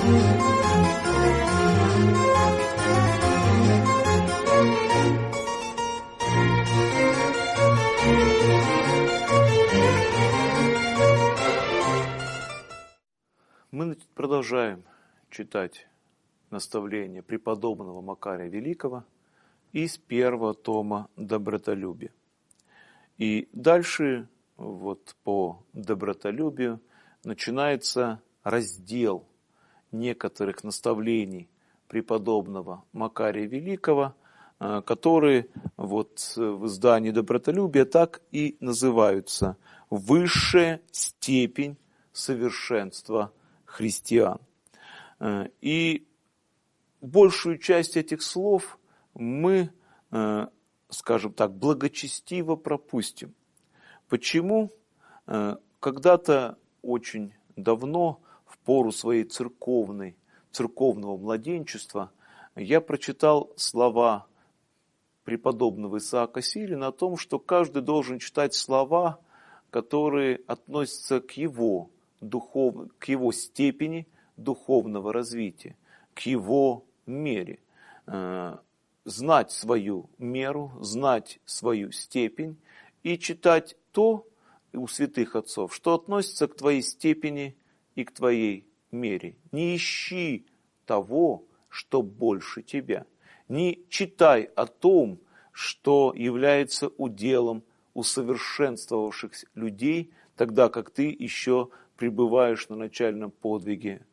Мы продолжаем читать наставления преподобного Макария Великого из первого тома «Добротолюбие». И дальше вот по добротолюбию начинается раздел некоторых наставлений преподобного Макария Великого, которые вот в издании «Добротолюбие» так и называются «Высшая степень совершенства христиан». И большую часть этих слов мы, скажем так, благочестиво пропустим. Почему? Когда-то очень давно, в пору своей церковного младенчества, я прочитал слова преподобного Исаака Сирина о том, что каждый должен читать слова, которые относятся к его степени духовного развития, к его мере. Знать свою меру, знать свою степень и читать то у святых отцов, что относится к твоей степени и к твоей мере. Не ищи того, что больше тебя. Не читай о том, что является уделом усовершенствовавшихся людей, тогда как ты еще пребываешь на начальном подвиге,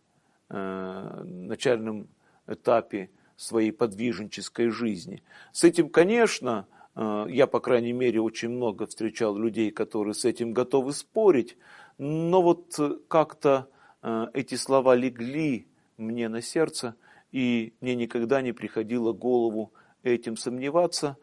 начальном этапе своей подвижнической жизни. С этим, конечно, я, по крайней мере, очень много встречал людей, которые с этим готовы спорить, но вот как-то эти слова легли мне на сердце, и мне никогда не приходило в голову в этом сомневаться,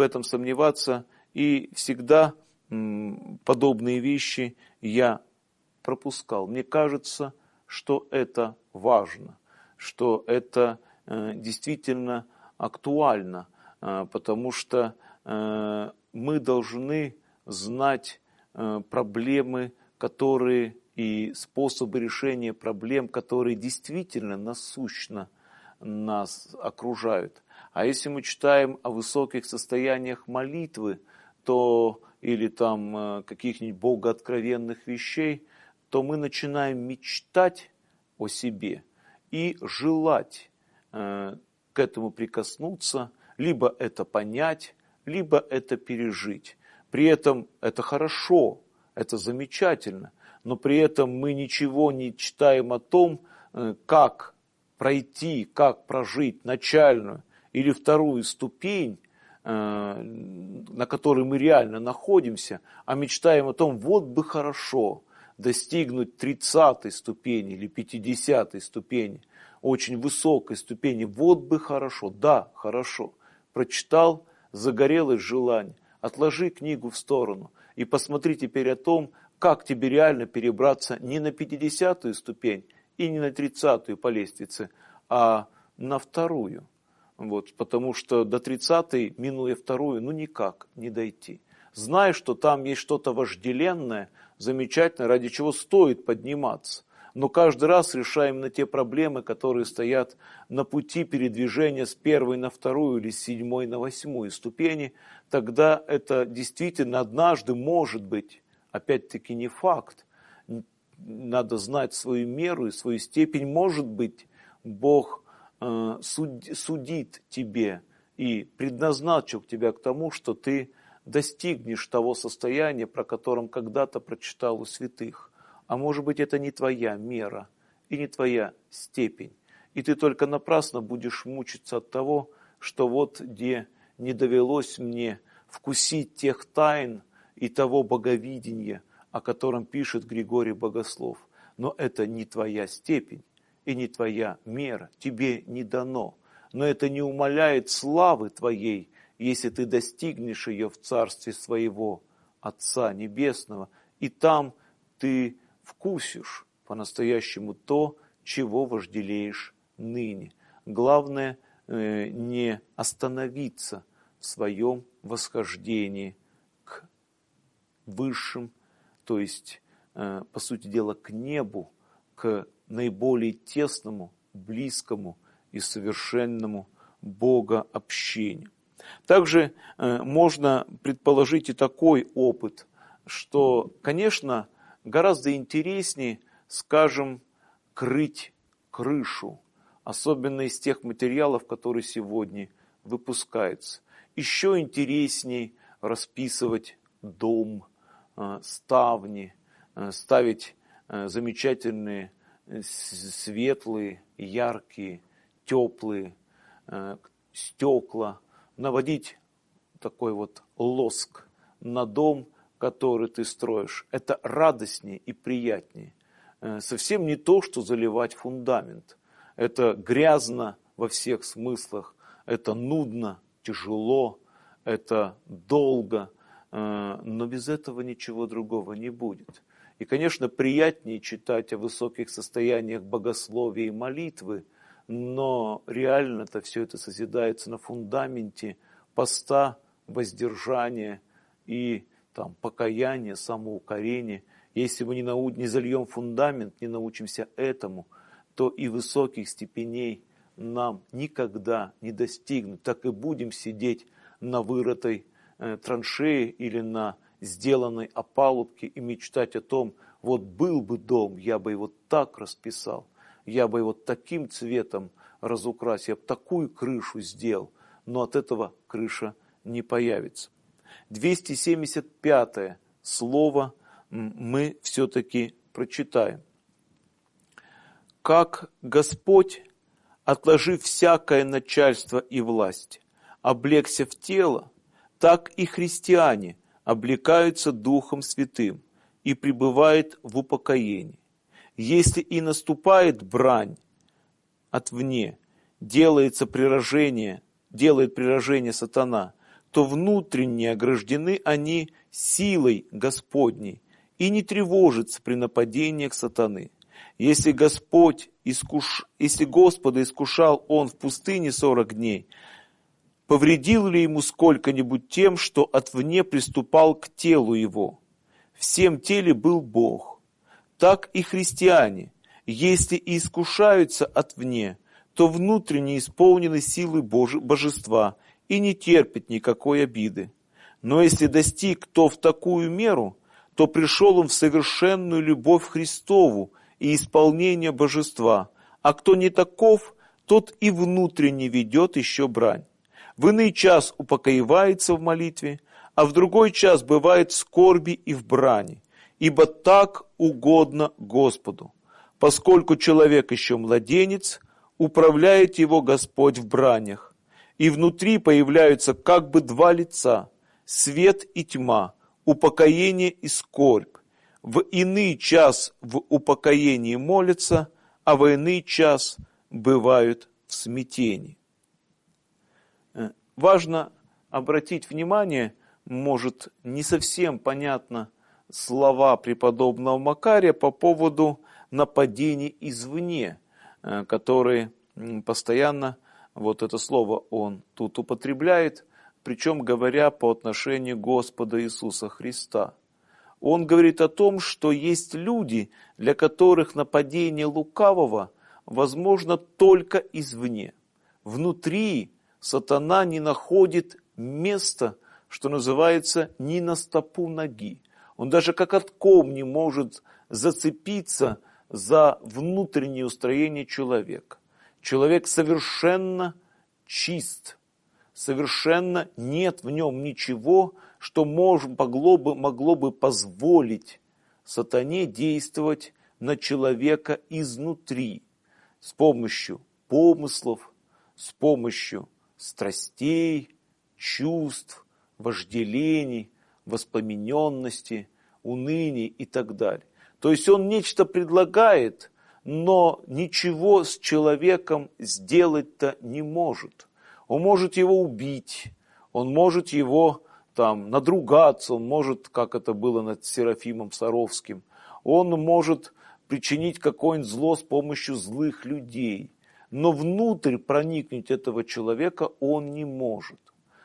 и всегда подобные вещи я пропускал. Мне кажется, что это важно, что это действительно актуально, потому что мы должны знать проблемы, которые и способы решения проблем, которые действительно насущно нас окружают. А если мы читаем о высоких состояниях молитвы, то или там каких-нибудь богооткровенных вещей, то мы начинаем мечтать о себе и желать к этому прикоснуться, либо это понять, либо это пережить. При этом это хорошо, это замечательно, но при этом мы ничего не читаем о том, как пройти, как прожить начальную или вторую ступень, на которой мы реально находимся, а мечтаем о том, вот бы хорошо достигнуть 30-й ступени или 50-й ступени, очень высокой ступени, вот бы хорошо, да, хорошо. Прочитал, загорелось желание, отложи книгу в сторону и посмотри теперь о том, как тебе реально перебраться не на 50-ю ступень и не на 30-ю по лестнице, а на вторую. Вот, потому что до 30-й, минуя вторую, никак не дойти. Зная, что там есть что-то вожделенное, замечательно, ради чего стоит подниматься. Но каждый раз решаем на те проблемы, которые стоят на пути передвижения с первой на вторую или с 7-й на 8-ю ступени, тогда это действительно однажды может быть, опять-таки не факт, надо знать свою меру и свою степень, может быть, Бог судит тебе и предназначил тебя к тому, что ты достигнешь того состояния, про которое когда-то прочитал у святых. А может быть, это не твоя мера и не твоя степень. И ты только напрасно будешь мучиться от того, что вот где не довелось мне вкусить тех тайн и того боговидения, о котором пишет Григорий Богослов. Но это не твоя степень и не твоя мера, тебе не дано. Но это не умаляет славы твоей, если ты достигнешь ее в царстве своего Отца Небесного, и там ты вкусишь по-настоящему то, чего вожделеешь ныне. Главное не остановиться в своем восхождении к высшим, то есть, по сути дела, к небу, к наиболее тесному близкому и совершенному богообщению. Также можно предположить и такой опыт, что, конечно, гораздо интереснее, скажем, крыть крышу, особенно из тех материалов, которые сегодня выпускаются. Еще интереснее расписывать дом, ставни, ставить замечательные, светлые, яркие, теплые стекла, наводить такой вот лоск на дом, который ты строишь. Это радостнее и приятнее. Совсем не то, что заливать фундамент. Это грязно во всех смыслах, это нудно, тяжело, это долго, но без этого ничего другого не будет. И, конечно, приятнее читать о высоких состояниях богословия и молитвы, но реально-то все это созидается на фундаменте поста, воздержания и покаяния, самоукорения. Если мы не зальем фундамент, не научимся этому, то и высоких степеней нам никогда не достигнуть. Так и будем сидеть на вырытой траншее или на сделанной опалубке и мечтать о том, вот был бы дом, я бы его так расписал, я бы его таким цветом разукрасил, я бы такую крышу сделал, но от этого крыша не появится. 275 слово мы все-таки прочитаем. «Как Господь, отложив всякое начальство и власть, облегся в тело, так и христиане облекаются Духом Святым и пребывают в упокоении. Если и наступает брань отвне, делает прирожение сатана, то внутренне ограждены они силой Господней и не тревожатся при нападениях сатаны. Если Господа искушал он в пустыне 40 дней, повредил ли ему сколько-нибудь тем, что отвне приступал к телу его? Всем теле был Бог. Так и христиане, если и искушаются отвне, то внутренне исполнены силы божества и не терпят никакой обиды. Но если достиг кто в такую меру, то пришел он в совершенную любовь Христову и исполнение божества, а кто не таков, тот и внутренне ведет еще брань. В иной час упокоивается в молитве, а в другой час бывает в скорби и в брани, ибо так угодно Господу. Поскольку человек еще младенец, управляет его Господь в бранях, и внутри появляются как бы два лица, свет и тьма, упокоение и скорбь. В иный час в упокоении молятся, а в иный час бывают в смятении. Важно обратить внимание, может, не совсем понятно слова преподобного Макария по поводу нападений извне, которые постоянно, вот это слово он тут употребляет, причем говоря по отношению Господа Иисуса Христа. Он говорит о том, что есть люди, для которых нападение лукавого возможно только извне. Внутри сатана не находит места, что называется, ни на стопу ноги. Он даже кокотком не может зацепиться за внутреннее устроение человека. Человек совершенно чист, совершенно нет в нем ничего, что могло бы позволить сатане действовать на человека изнутри, с помощью помыслов, с помощью страстей, чувств, вожделений, воспламененности, уныний и так далее. То есть он нечто предлагает, но ничего с человеком сделать-то не может. Он может его убить, он может его надругаться, он может, как это было над Серафимом Саровским, он может причинить какое-нибудь зло с помощью злых людей. Но внутрь проникнуть этого человека он не может.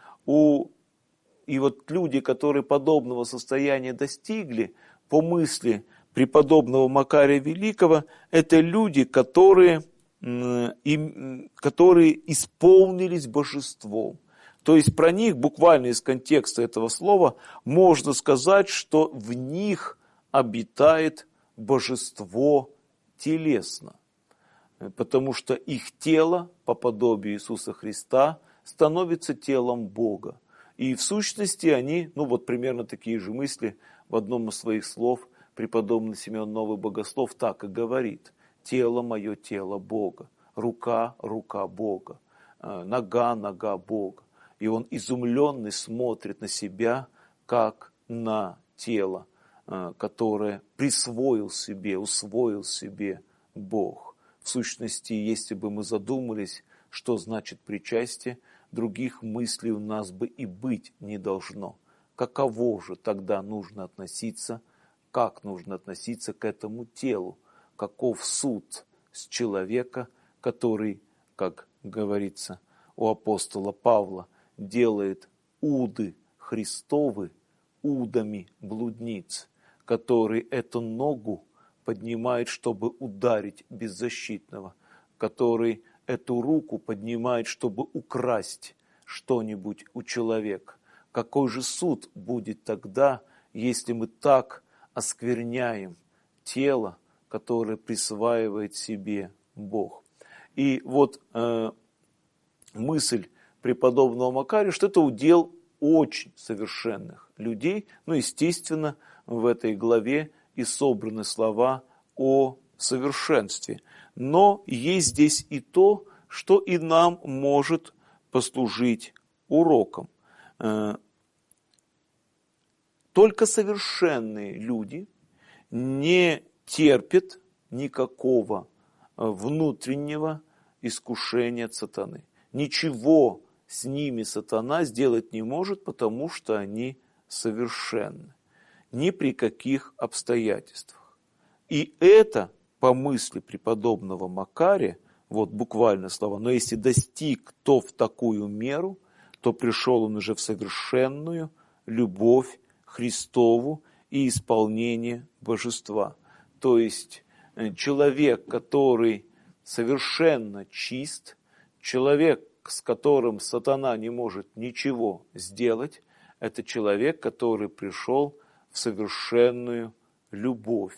И вот люди, которые подобного состояния достигли, по мысли преподобного Макария Великого, это люди, которые которые исполнились божеством. То есть про них, буквально из контекста этого слова, можно сказать, что в них обитает божество телесно. Потому что их тело, по подобию Иисуса Христа, становится телом Бога. И в сущности они, примерно такие же мысли в одном из своих слов преподобный Симеон Новый Богослов так и говорит. Тело мое, тело Бога, рука, рука Бога, нога, нога Бога. И он изумленный смотрит на себя, как на тело, которое присвоил себе, усвоил себе Бог. В сущности, если бы мы задумались, что значит причастие, других мыслей у нас бы и быть не должно. Каково же тогда нужно относиться, как нужно относиться к этому телу? Каков суд с человека, который, как говорится у апостола Павла, делает уды Христовы удами блудниц, который эту ногу поднимает, чтобы ударить беззащитного, который эту руку поднимает, чтобы украсть что-нибудь у человека. Какой же суд будет тогда, если мы так оскверняем тело, которое присваивает себе Бог? И вот мысль преподобного Макария, что это удел очень совершенных людей. Естественно, в этой главе и собраны слова о совершенстве. Но есть здесь и то, что и нам может послужить уроком. Только совершенные люди не терпят никакого внутреннего искушения от сатаны. Ничего с ними сатана сделать не может, потому что они совершенны. Ни при каких обстоятельствах. И это, по мысли преподобного Макария, буквально слова, но если достиг то в такую меру, то пришел он уже в совершенную любовь Христову и исполнение божества. То есть человек, который совершенно чист, человек, с которым сатана не может ничего сделать, это человек, который пришел в совершенную любовь.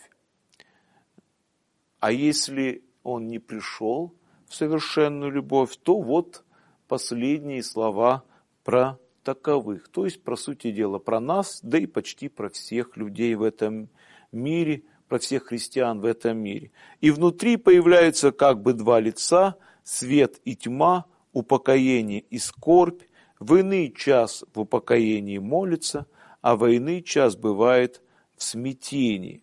А если он не пришел в совершенную любовь, то последние слова про таковых. То есть, по сути дела, про нас, да и почти про всех людей в этом мире, про всех христиан в этом мире. И внутри появляются как бы два лица, свет и тьма, упокоение и скорбь. В иный час в упокоении молится, а в иный час бывает в смятении.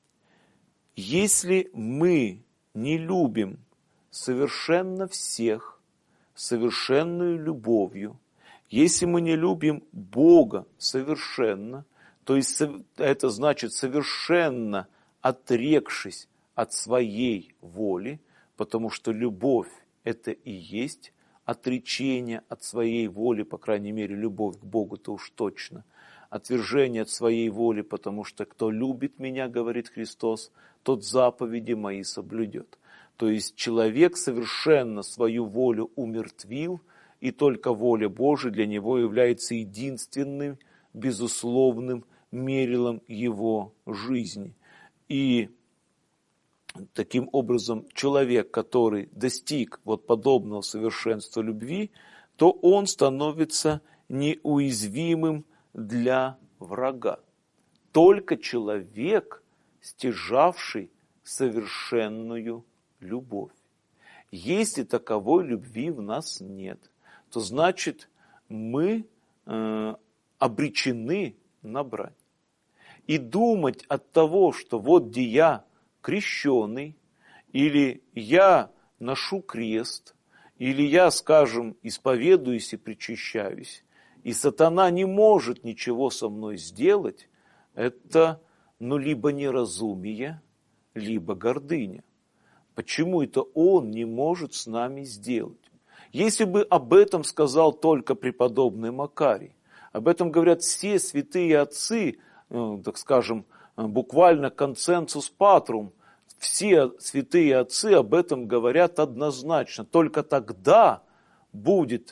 Если мы не любим совершенно всех, совершенную любовью, если мы не любим Бога совершенно, то есть это значит совершенно отрекшись от своей воли, потому что любовь – это и есть отречение от своей воли, по крайней мере, любовь к Богу-то уж точно, отвержение от своей воли, потому что кто любит меня, говорит Христос, тот заповеди мои соблюдет. То есть человек совершенно свою волю умертвил, и только воля Божия для него является единственным, безусловным мерилом его жизни. И таким образом человек, который достиг подобного совершенства любви, то он становится неуязвимым для врага. Только человек, стяжавший совершенную любовь. Если таковой любви в нас нет, то значит мы обречены на брань. И думать от того, что где я крещеный, или я ношу крест, или я, скажем, исповедуюсь и причащаюсь, и сатана не может ничего со мной сделать, это либо неразумие, либо гордыня. Почему это он не может с нами сделать? Если бы об этом сказал только преподобный Макарий, об этом говорят все святые отцы, так скажем, буквально консенсус патрум, Все святые отцы об этом говорят однозначно. Только тогда будешь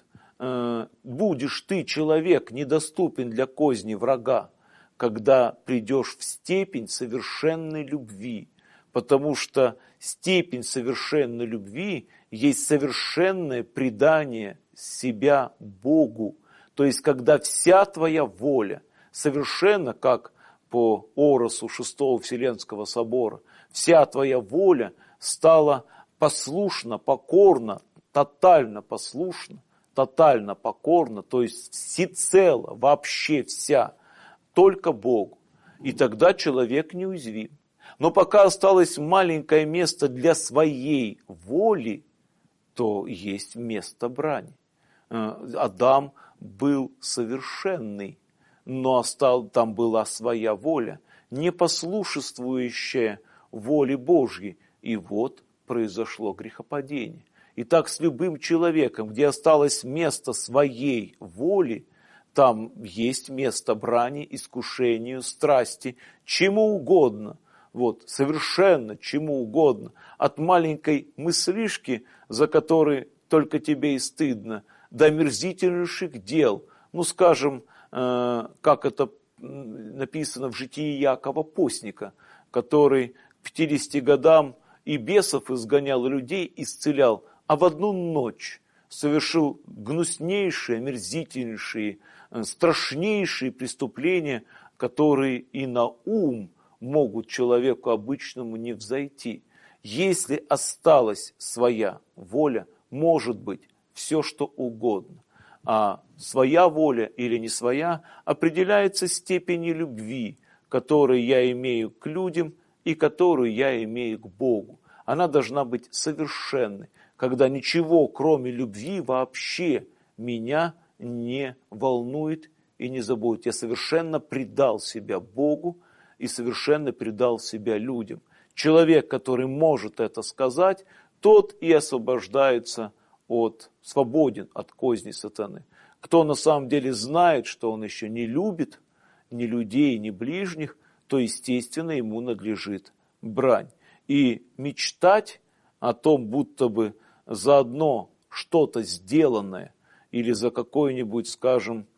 ты, человек, недоступен для козни врага, когда придешь в степень совершенной любви. Потому что степень совершенной любви есть совершенное предание себя Богу. То есть, когда вся твоя воля совершенно, как по Оросу VI Вселенского собора, вся твоя воля стала послушна, покорна, тотально послушна, тотально покорна, то есть всецело, вообще вся, только Богу. И тогда человек неуязвим. Но пока осталось маленькое место для своей воли, то есть место брани. Адам был совершенный, но там была своя воля, непослушествующая воле Божьей. И вот произошло грехопадение. И так с любым человеком, где осталось место своей воли, там есть место брани, искушению, страсти, чему угодно. Вот, совершенно чему угодно. От маленькой мыслишки, за которой только тебе и стыдно, до омерзительнейших дел. Ну, скажем, как это написано в житии Якова Постника, который к 50 годам и бесов изгонял, и людей исцелял, а в одну ночь совершил гнуснейшие, омерзительнейшие, страшнейшие преступления, которые и на ум могут человеку обычному не взойти. Если осталась своя воля, может быть все, что угодно. А своя воля или не своя определяется степенью любви, которую я имею к людям и которую я имею к Богу. Она должна быть совершенной, когда ничего, кроме любви, вообще меня не волнует и не заботит. Я совершенно предал себя Богу и совершенно предал себя людям. Человек, который может это сказать, тот и освобождается свободен от козни сатаны. Кто на самом деле знает, что он еще не любит ни людей, ни ближних, то, естественно, ему надлежит брань. И мечтать о том, будто бы за одно что-то сделанное или за какое-нибудь, скажем,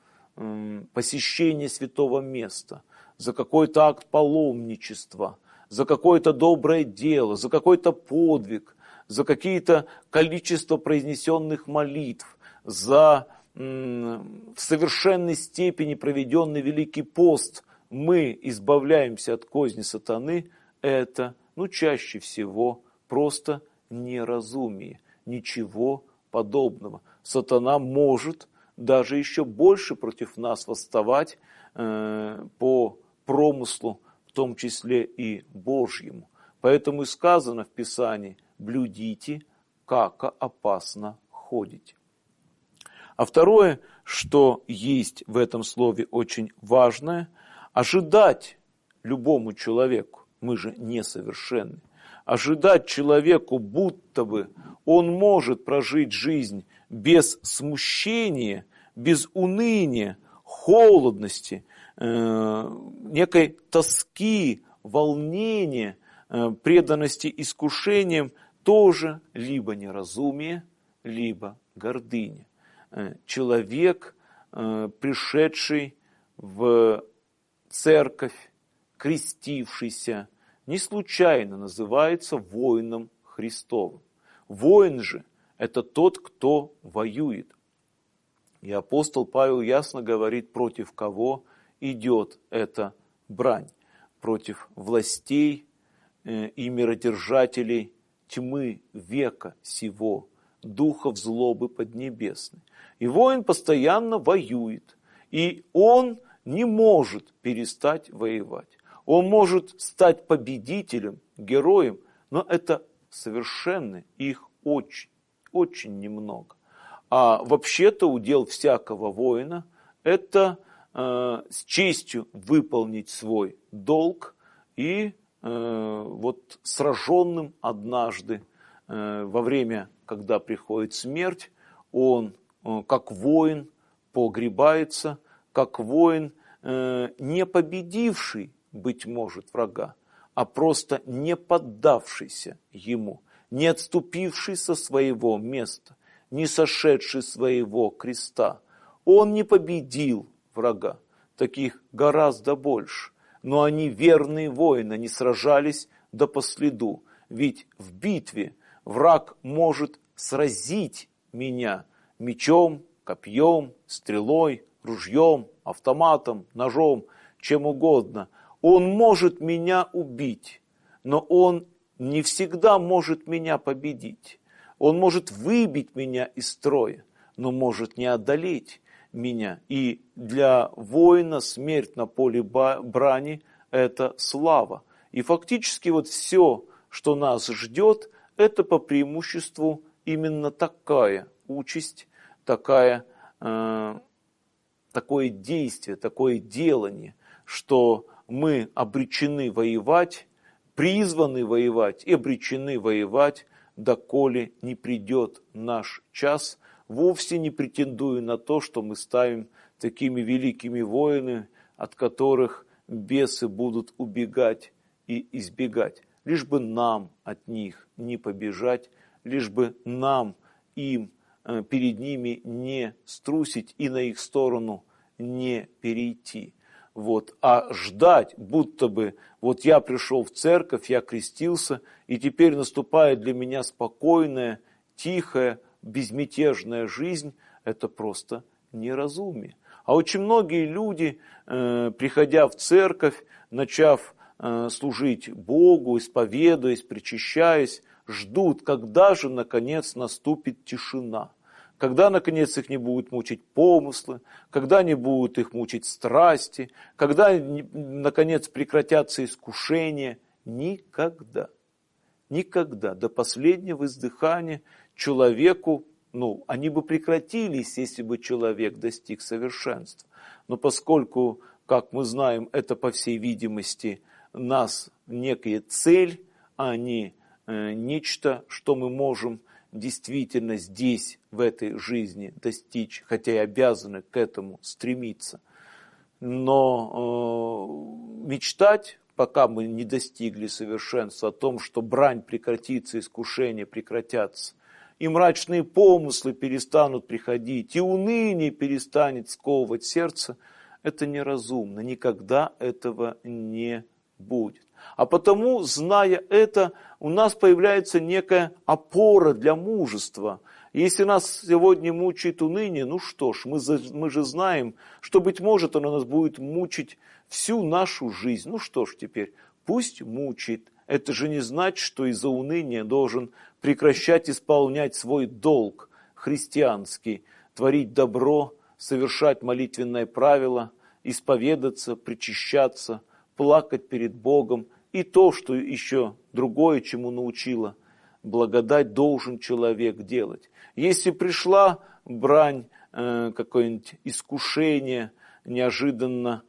посещение святого места, за какой-то акт паломничества, за какое-то доброе дело, за какой-то подвиг, за какие-то количество произнесенных молитв, за в совершенной степени проведенный Великий пост мы избавляемся от козни сатаны, это, чаще всего просто неразумие, ничего подобного. Сатана может даже еще больше против нас восставать по промыслу, в том числе и Божьему. Поэтому и сказано в Писании: блюдите, как опасно ходите. А второе, что есть в этом слове очень важное, ожидать любому человеку, мы же несовершенны, ожидать человеку, будто бы он может прожить жизнь без смущения, без уныния, холодности, некой тоски, волнения, преданности искушениям, тоже либо неразумие, либо гордыня. Человек, пришедший в церковь, крестившийся, не случайно называется воином Христовым. Воин же – это тот, кто воюет. И апостол Павел ясно говорит, против кого идет эта брань. Против властей и миродержателей тьмы века сего, духов злобы поднебесной. И воин постоянно воюет, и он не может перестать воевать. Он может стать победителем, героем, но это совершенно их очень, очень немного. А вообще-то удел всякого воина – это с честью выполнить свой долг и сраженным однажды во время, когда приходит смерть, он как воин погребается, как воин, не победивший, быть может, врага, а просто не поддавшийся ему, не отступивший со своего места, не сошедший с своего креста. Он не победил врага, таких гораздо больше, но они верные воины, они сражались до последу, ведь в битве враг может сразить меня мечом, копьем, стрелой, ружьем, автоматом, ножом, чем угодно. Он может меня убить, но он не всегда может меня победить. Он может выбить меня из строя, но может не одолеть меня. И для воина смерть на поле брани – это слава. И фактически вот все, что нас ждет, это по преимуществу именно такая участь, такое действие, такое делание, что мы обречены воевать, призваны воевать и обречены воевать, доколе не придет наш час, вовсе не претендуя на то, что мы ставим такими великими воинами, от которых бесы будут убегать и избегать. Лишь бы нам от них не побежать, лишь бы нам перед ними не струсить и на их сторону не перейти. Вот. А ждать, будто бы вот я пришел в церковь, я крестился, и теперь наступает для меня спокойная, тихая, безмятежная жизнь, это просто неразумие. А очень многие люди, приходя в церковь, начав служить Богу, исповедуясь, причащаясь, ждут, когда же наконец наступит тишина. Когда, наконец, их не будут мучить помыслы, когда не будут их мучить страсти, когда, наконец, прекратятся искушения. Никогда, никогда, до последнего издыхания человеку, они бы прекратились, если бы человек достиг совершенства. Но поскольку, как мы знаем, это, по всей видимости, нас некая цель, а не нечто, что мы можем действительно здесь, в этой жизни достичь, хотя и обязаны к этому стремиться. Но мечтать, пока мы не достигли совершенства, о том, что брань прекратится, искушения прекратятся, и мрачные помыслы перестанут приходить, и уныние перестанет сковывать сердце, это неразумно, никогда этого не будет. А потому, зная это, у нас появляется некая опора для мужества. Если нас сегодня мучает уныние, что ж, мы же знаем, что, быть может, оно нас будет мучить всю нашу жизнь. Что ж теперь, пусть мучает. Это же не значит, что из-за уныния должен прекращать исполнять свой долг христианский, творить добро, совершать молитвенное правило, исповедаться, причащаться, плакать перед Богом. И то, что еще другое, чему научила благодать, должен человек делать. Если пришла брань, какое-нибудь искушение, неожиданно,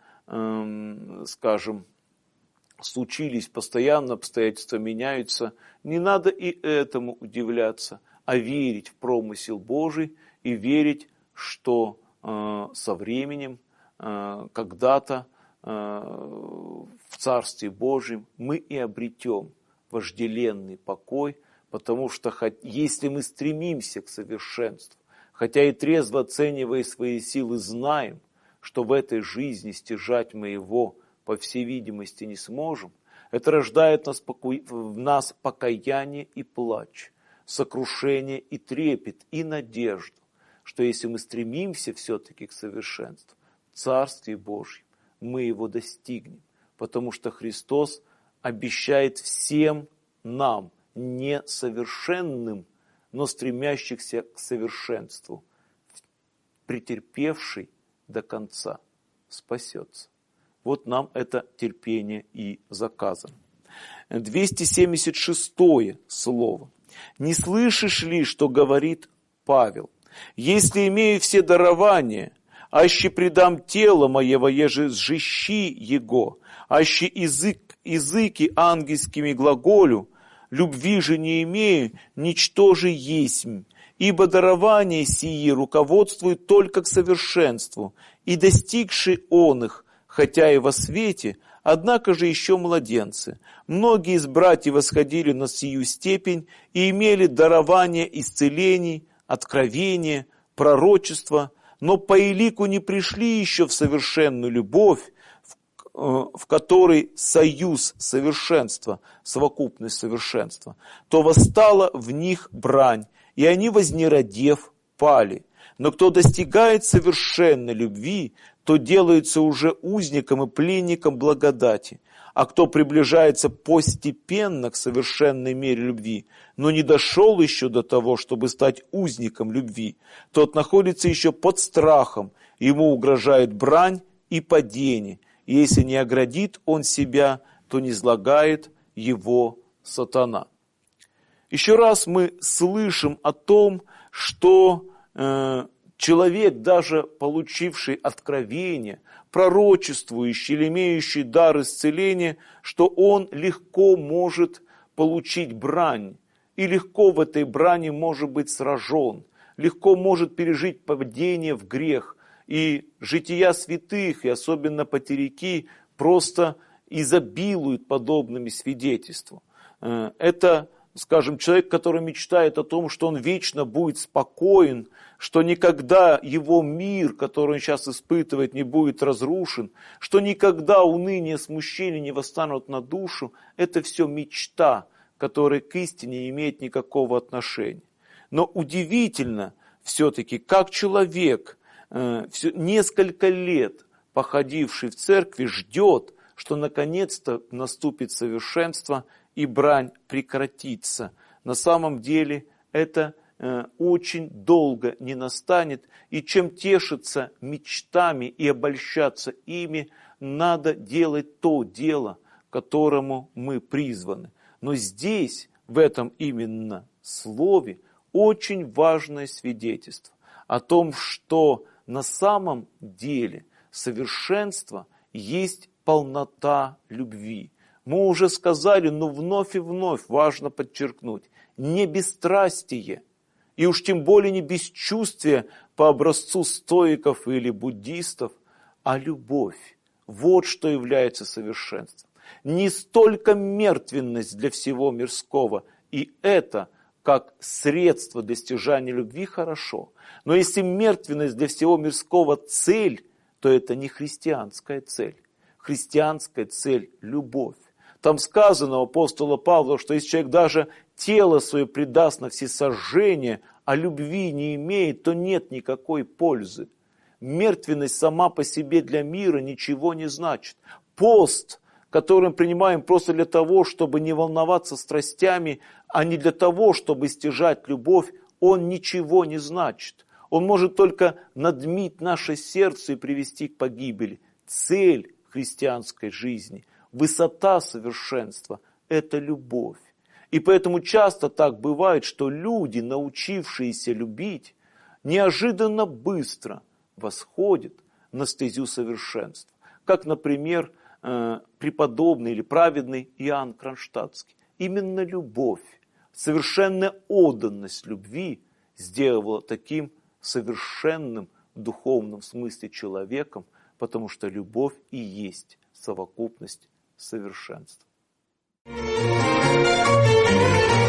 случились, постоянно обстоятельства меняются, не надо и этому удивляться, а верить в промысел Божий и верить, что со временем, когда-то, в Царстве Божьем мы и обретем вожделенный покой, потому что если мы стремимся к совершенству, хотя и трезво оценивая свои силы, знаем, что в этой жизни стяжать мы его, по всей видимости, не сможем, это рождает в нас покаяние и плач, сокрушение и трепет, и надежду, что если мы стремимся все-таки к совершенству, в Царстве Божьем, мы его достигнем, потому что Христос обещает всем нам, несовершенным, но стремящихся к совершенству, претерпевший до конца спасется. Вот нам это терпение и заказано. 276 слово. «Не слышишь ли, что говорит Павел? Если имею все дарования, аще предам тело мое, воеже сжищи его, аще языки ангельскими глаголю, любви же не имею, ничто же есмь, ибо дарование сии руководствует только к совершенству, и достигший он их, хотя и во свете, однако же еще младенцы. Многие из братьев восходили на сию степень и имели дарование исцелений, откровения, пророчества, но по элику не пришли еще в совершенную любовь, в которой союз совершенства, совокупность совершенства, то восстала в них брань, и они, вознеродев, пали. Но кто достигает совершенной любви, то делается уже узником и пленником благодати. А кто приближается постепенно к совершенной мере любви, но не дошел еще до того, чтобы стать узником любви, тот находится еще под страхом, ему угрожает брань и падение. И если не оградит он себя, то низвергает его сатана. Еще раз мы слышим о том, что человек, даже получивший откровение, пророчествующий или имеющий дар исцеления, что он легко может получить брань, и легко в этой брани может быть сражен, легко может пережить падение в грех. И жития святых, и особенно патерики, просто изобилуют подобными свидетельствами. Это, скажем, человек, который мечтает о том, что он вечно будет спокоен, что никогда его мир, который он сейчас испытывает, не будет разрушен, что никогда уныние, смущение не восстанут на душу, это все мечта, которая к истине не имеет никакого отношения. Но удивительно все-таки, как человек, несколько лет походивший в церкви, ждет, что наконец-то наступит совершенство и брань прекратится. На самом деле это очень долго не настанет, и чем тешиться мечтами и обольщаться ими, надо делать то дело, к которому мы призваны. Но здесь, в этом именно слове, очень важное свидетельство о том, что на самом деле совершенство есть полнота любви. Мы уже сказали, но вновь и вновь важно подчеркнуть, не бесстрастие, и уж тем более не бесчувствие по образцу стоиков или буддистов, а любовь. Вот что является совершенством. Не столько мертвенность для всего мирского, и это как средство достижения любви хорошо. Но если мертвенность для всего мирского цель, то это не христианская цель. Христианская цель – любовь. Там сказано у апостола Павла, что если человек даже тело свое предаст на всесожжение, а любви не имеет, то нет никакой пользы. Мертвенность сама по себе для мира ничего не значит. Пост, который мы принимаем просто для того, чтобы не волноваться страстями, а не для того, чтобы стяжать любовь, он ничего не значит. Он может только надмить наше сердце и привести к погибели. Цель христианской жизни, высота совершенства – это любовь. И поэтому часто так бывает, что люди, научившиеся любить, неожиданно быстро восходят на стезю совершенства. Как, например, преподобный или праведный Иоанн Кронштадтский. Именно любовь, совершенная отданность любви сделала таким совершенным в духовном смысле человеком, потому что любовь и есть совокупность совершенства.